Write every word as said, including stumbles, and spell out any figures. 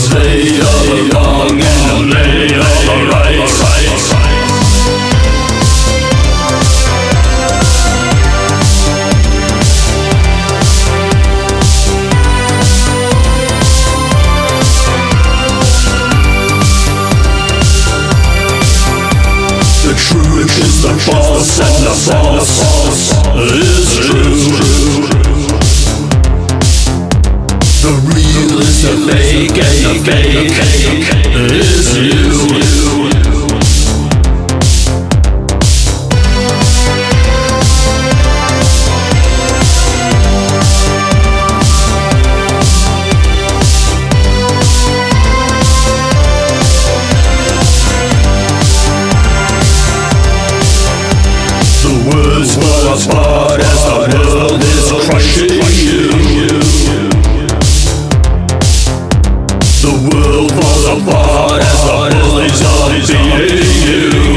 state of the wrong and the lay of the right. The truth is the false, and the false is true. The real is the fake, and the fake is you. The words fall apart as the world is crushing you. The world falls apart as the bullies are beating you.